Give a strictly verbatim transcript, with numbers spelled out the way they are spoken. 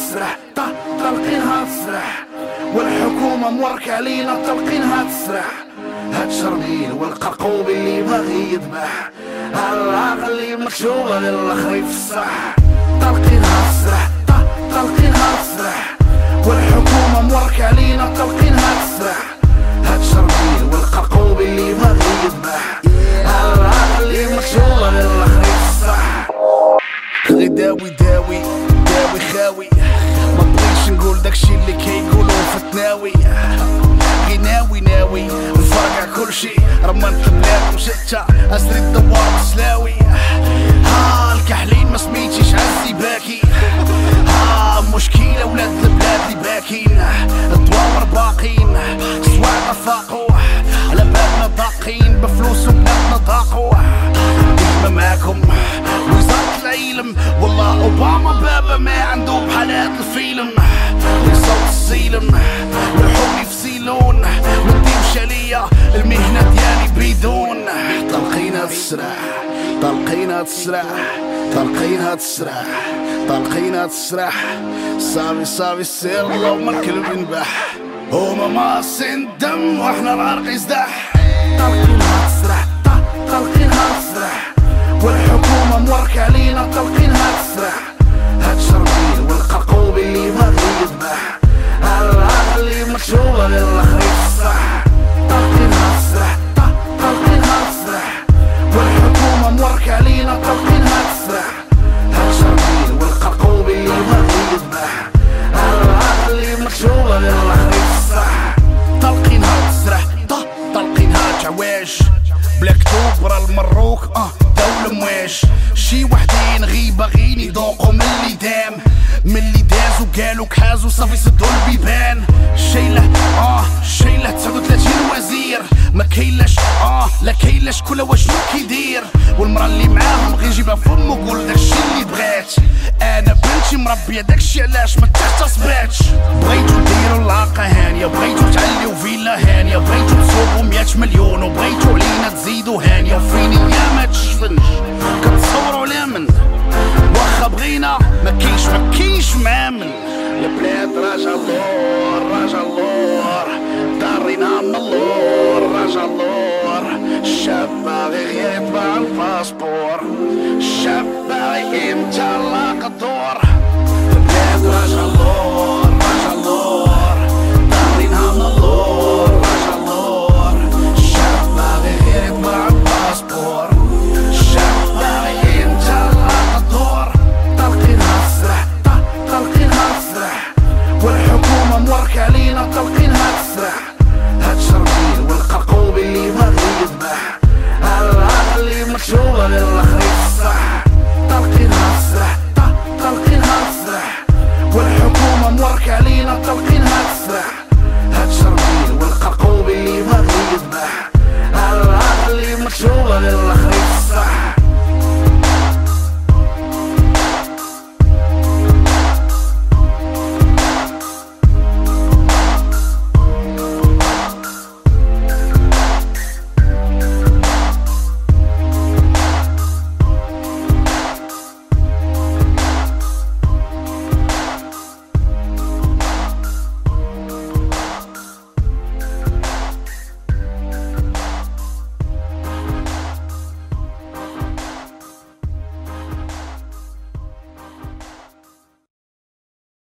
تسرح، طلقينها تسرح، والحكومة مورك علينا طلقينها تسرح. هاد شرميل والقرقوب اللي باغي يذبح، العقل اللي مكشوفة للآخر يفسح. طلقينها تسرح، طلقينها تسرح، والحكومة مورك علينا طلقينها تسرح. هاد شرميل والقرقوب اللي باغي يذبح، العقل اللي مكشوفة للآخر يفسح. غي داوي داوي داوي خاوي، مبغيتش نقول داكشي اللي كيقولو في التناوي. غي ناوي ناوي نفرقع كلشي، رمانت البلاد وشتا اسري الدوار مسلاوي. ها الكحلين ما سميتيش عزي باكي، ها مشكلة ولاد البلاد اللي باكين. الدواور باقين سواعنا فاقو، على بالنا ضاقين بفلوس وبلادنا ضاقو. ديما معاكم وزارة العلم، والله اوباما بابا ما عنده بحالات الفيلم. وصوت السيلم يلحوني في سيلون، مديمش عليا المهنة ديالي بدون. طلقينها تسرح، طلقينها تسرح، طلقينها تسرح، طلقينها تسرح. صافي صافي السير لو ما الكلب ينبح، هما ماصين الدم واحنا العرق يزدح. طلقينها تسرح، طلقينها تسرح، والحكومة مورك علينا طلقينها تسرح. هاد شرميل والقرقوب اللي باغي يذبح، العقل اللي مكشوفة للآخر يفسح. طلقينها تسرح، طلقينها تسرح، والحكومة مورك علينا طلقينها تسرح. هاد شرميل والقرقوب اللي باغي يذبح، العقل اللي مكشوفة للآخر يفسح. طلقينها تسرح، طلقينها تعواج، بلا كتوب برا المروك اه دولة مواج. شي وحدين غي باغيين يذوقو من اللي دام، من اللي دازو قالو كحازو صافي سدو البيبان. شيله اه شيله تسعة وثلاثين وزير، ما كاينلاش اه لا كاينلاش كل واش كيدير. والمرا اللي معاهم غي نجيبها فمو قول داكشي اللي بغات. انا بنتي مربيه داكشي علاش ما تغتصباتش. بغيتو ديرو العاقه هانيه، بغيتو تعليو فيلا هانيه، بغيتو تسوقو مية مليون، وبغيتو علينا تزيدو هانيه. وفيني يا ما تشفنش كتصورو على من واخا بغينا ما كاينش ما كاينش معامل. البلاد راجع اللور راجع اللور، دارينا من اللور راجع اللور. الشاب باغي يطبع الباسبور، الشاب باغي امتى لاقى الدور.